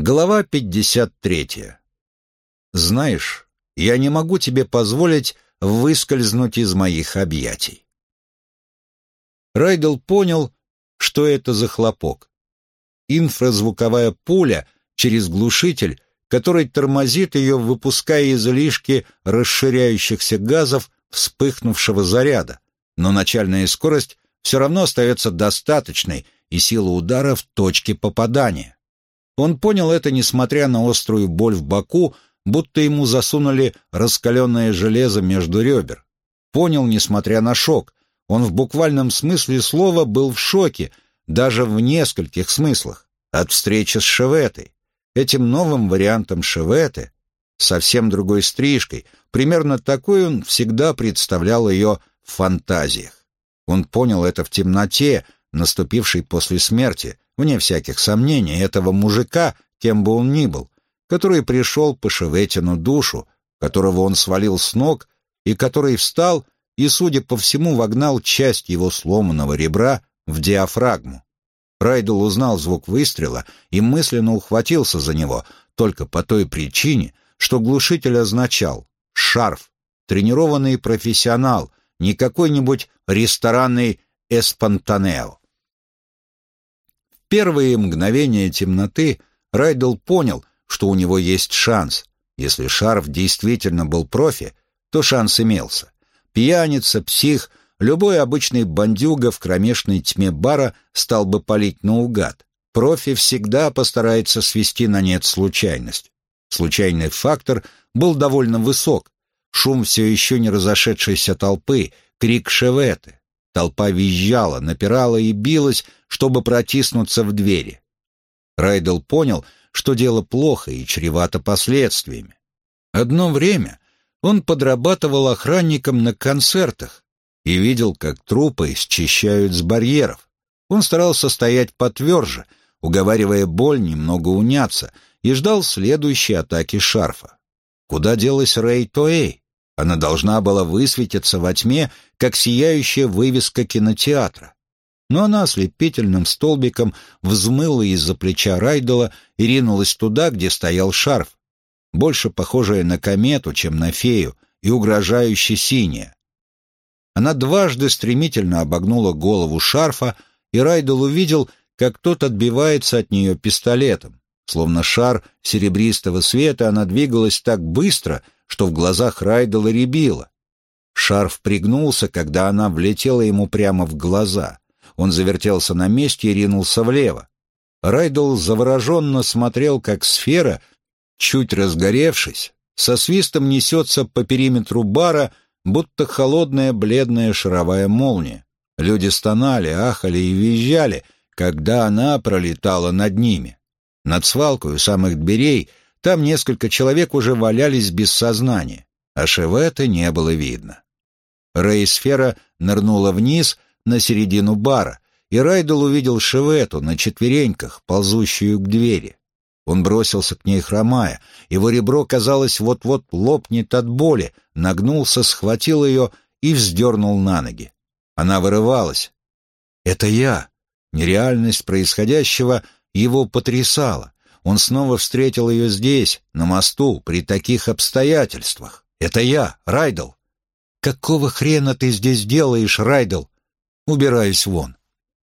Глава 53. Знаешь, я не могу тебе позволить выскользнуть из моих объятий. Райдел понял, что это за хлопок. Инфразвуковая пуля через глушитель, который тормозит ее, выпуская излишки расширяющихся газов вспыхнувшего заряда, но начальная скорость все равно остается достаточной, и сила удара в точке попадания. Он понял это, несмотря на острую боль в боку, будто ему засунули раскаленное железо между ребер. Понял, несмотря на шок. Он в буквальном смысле слова был в шоке, даже в нескольких смыслах, от встречи с Шеветой. Этим новым вариантом Шеветы, совсем другой стрижкой, примерно такой он всегда представлял ее в фантазиях. Он понял это в темноте, наступившей после смерти, вне всяких сомнений, этого мужика, кем бы он ни был, который пришел по Шеветину душу, которого он свалил с ног, и который встал и, судя по всему, вогнал часть его сломанного ребра в диафрагму. Райдел узнал звук выстрела и мысленно ухватился за него только по той причине, что глушитель означал «шарф», тренированный профессионал, не какой-нибудь ресторанный эспонтанео. В первые мгновения темноты Райдел понял, что у него есть шанс. Если Шарф действительно был профи, то шанс имелся. Пьяница, псих, любой обычный бандюга в кромешной тьме бара стал бы палить наугад. Профи всегда постарается свести на нет случайность. Случайный фактор был довольно высок. Шум все еще не разошедшейся толпы, крик Шеветы. Толпа визжала, напирала и билась, чтобы протиснуться в двери. Райдел понял, что дело плохо и чревато последствиями. Одно время он подрабатывал охранником на концертах и видел, как трупы счищают с барьеров. Он старался стоять потверже, уговаривая боль немного уняться, и ждал следующей атаки Шарфа. Куда делась Рэй Тоэй? Она должна была высветиться во тьме, как сияющая вывеска кинотеатра. Но она ослепительным столбиком взмыла из-за плеча Райдела и ринулась туда, где стоял Шарф, больше похожая на комету, чем на фею, и угрожающе синяя. Она дважды стремительно обогнула голову Шарфа, и Райдел увидел, как тот отбивается от нее пистолетом. Словно шар серебристого света, она двигалась так быстро, что в глазах Райдела рябило. Шарф пригнулся, когда она влетела ему прямо в глаза. Он завертелся на месте и ринулся влево. Райдел завороженно смотрел, как сфера, чуть разгоревшись, со свистом несется по периметру бара, будто холодная бледная шаровая молния. Люди стонали, ахали и визжали, когда она пролетала над ними. Над свалкой у самых дверей там несколько человек уже валялись без сознания, а Шеветы не было видно. Рэй-сфера нырнула вниз на середину бара, и Райдел увидел Шевету на четвереньках, ползущую к двери. Он бросился к ней хромая, его ребро, казалось, вот-вот лопнет от боли, нагнулся, схватил ее и вздернул на ноги. Она вырывалась. «Это я!» Нереальность происходящего его потрясала. Он снова встретил ее здесь, на мосту, при таких обстоятельствах. «Это я, Райдел!» «Какого хрена ты здесь делаешь, Райдел?» «Убираюсь вон».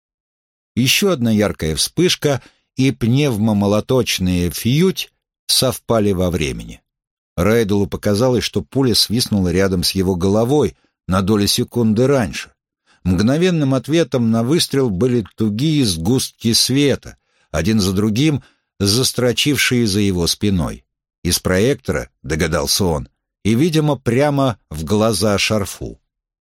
Еще одна яркая вспышка, и пневмомолоточные «фьють» совпали во времени. Райделу показалось, что пуля свистнула рядом с его головой на долю секунды раньше. Мгновенным ответом на выстрел были тугие сгустки света, один за другим застрочившие за его спиной. Из проектора, догадался он, и, видимо, прямо в глаза Шарфу.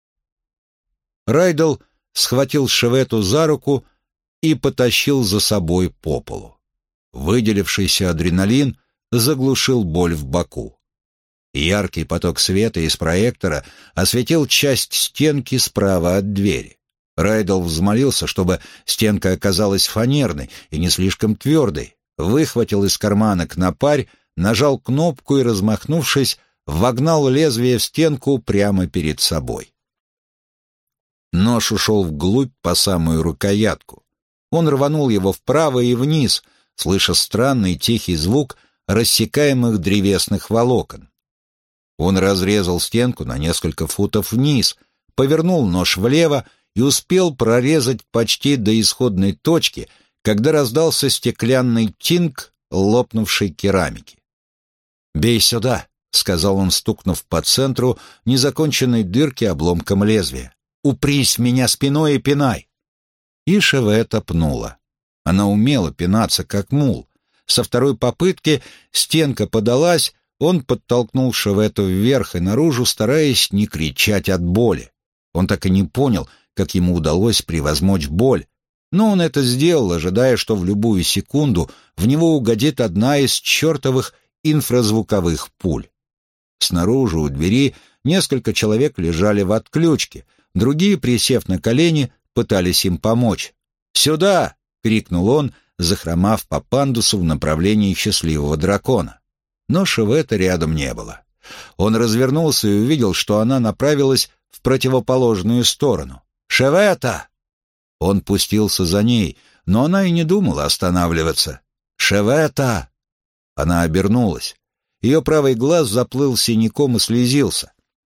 Райдел схватил Шевету за руку и потащил за собой по полу. Выделившийся адреналин заглушил боль в боку. Яркий поток света из проектора осветил часть стенки справа от двери. Райдел взмолился, чтобы стенка оказалась фанерной и не слишком твердой, выхватил из кармана кнопарь, нажал кнопку и, размахнувшись, вогнал лезвие в стенку прямо перед собой. Нож ушел вглубь по самую рукоятку. Он рванул его вправо и вниз, слыша странный тихий звук рассекаемых древесных волокон. Он разрезал стенку на несколько футов вниз, повернул нож влево и успел прорезать почти до исходной точки, когда раздался стеклянный тинг лопнувшей керамики. «Бей сюда», — сказал он, стукнув по центру незаконченной дырки обломком лезвия. «Упрись в меня спиной и пинай». И Шевета пнула. Она умела пинаться, как мул. Со второй попытки стенка подалась, он подтолкнул Шевету вверх и наружу, стараясь не кричать от боли. Он так и не понял, как ему удалось превозмочь боль, но он это сделал, ожидая, что в любую секунду в него угодит одна из чертовых инфразвуковых пуль. Снаружи у двери несколько человек лежали в отключке, другие, присев на колени, пытались им помочь. «Сюда!» — крикнул он, захромав по пандусу в направлении счастливого дракона. Но Шевета рядом не было. Он развернулся и увидел, что она направилась в противоположную сторону. «Шевета!» Он пустился за ней, но она и не думала останавливаться. «Шевета!» Она обернулась. Ее правый глаз заплыл синяком и слезился.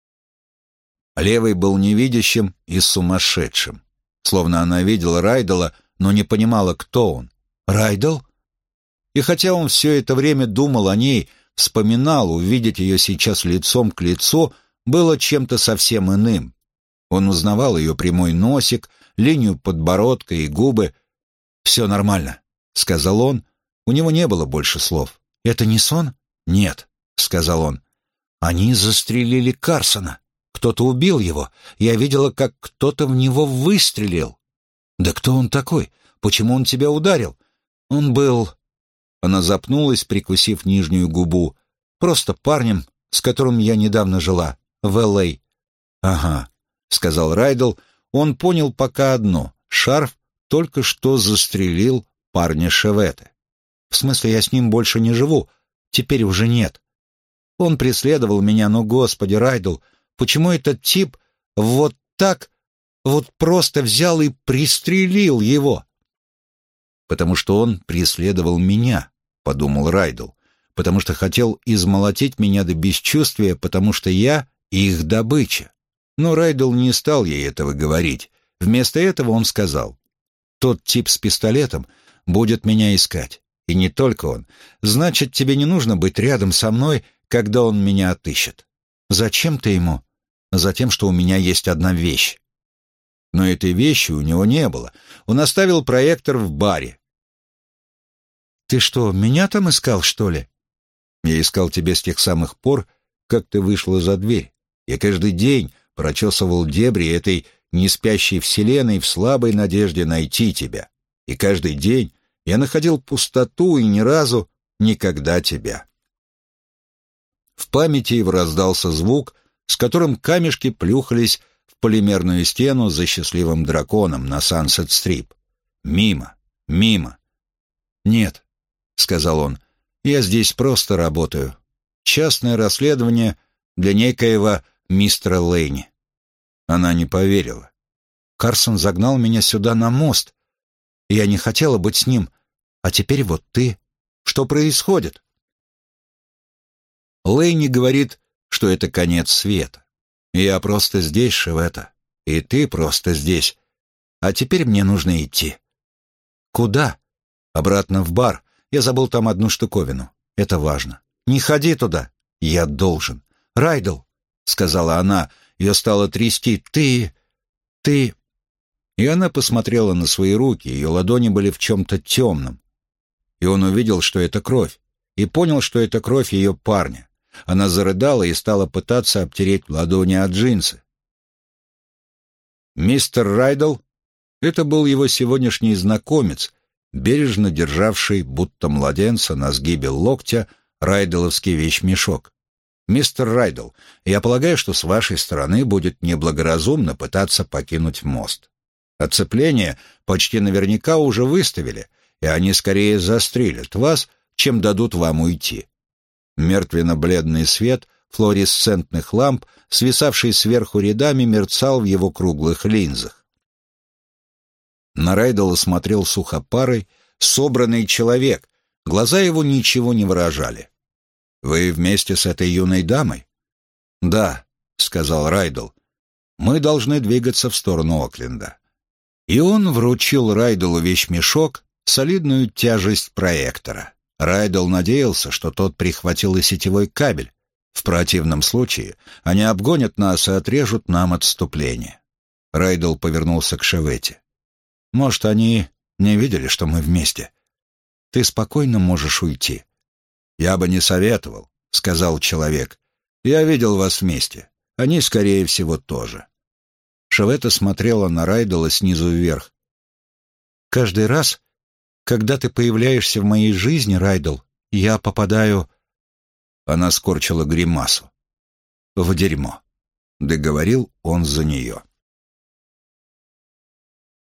Левый был невидящим и сумасшедшим. Словно она видела Райдела, но не понимала, кто он. «Райдел?» И хотя он все это время думал о ней, вспоминал, увидеть ее сейчас лицом к лицу было чем-то совсем иным. Он узнавал ее прямой носик, линию подбородка и губы. «Все нормально», — сказал он. У него не было больше слов. «Это не сон?» «Нет», — сказал он. «Они застрелили Карсона. Кто-то убил его. Я видела, как кто-то в него выстрелил». «Да кто он такой? Почему он тебя ударил?» «Он был...» Она запнулась, прикусив нижнюю губу. «Просто парнем, с которым я недавно жила, в Л.А.» «Ага», — сказал Райдел. Он понял пока одно. Шарф только что застрелил парня Шеветы. «В смысле, я с ним больше не живу. Теперь уже нет. Он преследовал меня, но, господи, Райдел, почему этот тип вот так, вот просто взял и пристрелил его?» «Потому что он преследовал меня», — подумал Райдел, «потому что хотел измолотить меня до бесчувствия, потому что я их добыча». Но Райдел не стал ей этого говорить. Вместо этого он сказал: «Тот тип с пистолетом будет меня искать. И не только он. Значит, тебе не нужно быть рядом со мной, когда он меня отыщет». «Зачем ты ему?» «Затем, что у меня есть одна вещь». Но этой вещи у него не было. Он оставил проектор в баре. «Ты что, меня там искал, что ли?» «Я искал тебя с тех самых пор, как ты вышла за дверь. Я каждый день прочесывал дебри этой неспящей вселенной в слабой надежде найти тебя. И каждый день я находил пустоту и ни разу никогда тебя». В памяти его раздался звук, с которым камешки плюхались в полимерную стену за счастливым драконом на Сансет-Стрип. Мимо, мимо. «Нет», — сказал он, — «я здесь просто работаю. Частное расследование для некоего мистера Лейни». Она не поверила. «Карсон загнал меня сюда на мост. Я не хотела быть с ним. А теперь вот ты. Что происходит?» Лейни говорит, что это конец света. «Я просто здесь, Шевета. И ты просто здесь. А теперь мне нужно идти». «Куда?» «Обратно в бар. Я забыл там одну штуковину. Это важно». «Не ходи туда». «Я должен». «Райдел», — сказала она, ее стало трясти. «Ты... И она посмотрела на свои руки, ее ладони были в чем-то темном. И он увидел, что это кровь, и понял, что это кровь ее парня. Она зарыдала и стала пытаться обтереть ладони от джинсы. Мистер Райдел — это был его сегодняшний знакомец, бережно державший, будто младенца, на сгибе локтя райделовский вещмешок. «Мистер Райдел, я полагаю, что с вашей стороны будет неблагоразумно пытаться покинуть мост. Оцепление почти наверняка уже выставили, и они скорее застрелят вас, чем дадут вам уйти». Мертвенно-бледный свет флуоресцентных ламп, свисавший сверху рядами, мерцал в его круглых линзах. На Райдела смотрел сухопарый, собранный человек, Глаза его ничего не выражали. «Вы вместе с этой юной дамой?» «Да», — сказал Райдл. «Мы должны двигаться в сторону Окленда». И он вручил Райдлу вещмешок, солидную тяжесть проектора. Райдл надеялся, что тот прихватил и сетевой кабель. В противном случае они обгонят нас и отрежут нам отступление. Райдл повернулся к Шеветти. «Может, они не видели, что мы вместе? Ты спокойно можешь уйти». «Я бы не советовал», — сказал человек. «Я видел вас вместе. Они, скорее всего, тоже». Шеветта смотрела на Райдла снизу вверх. «Каждый раз, когда ты появляешься в моей жизни, Райдл, я попадаю...» Она скорчила гримасу. «В дерьмо», — договорил он за нее.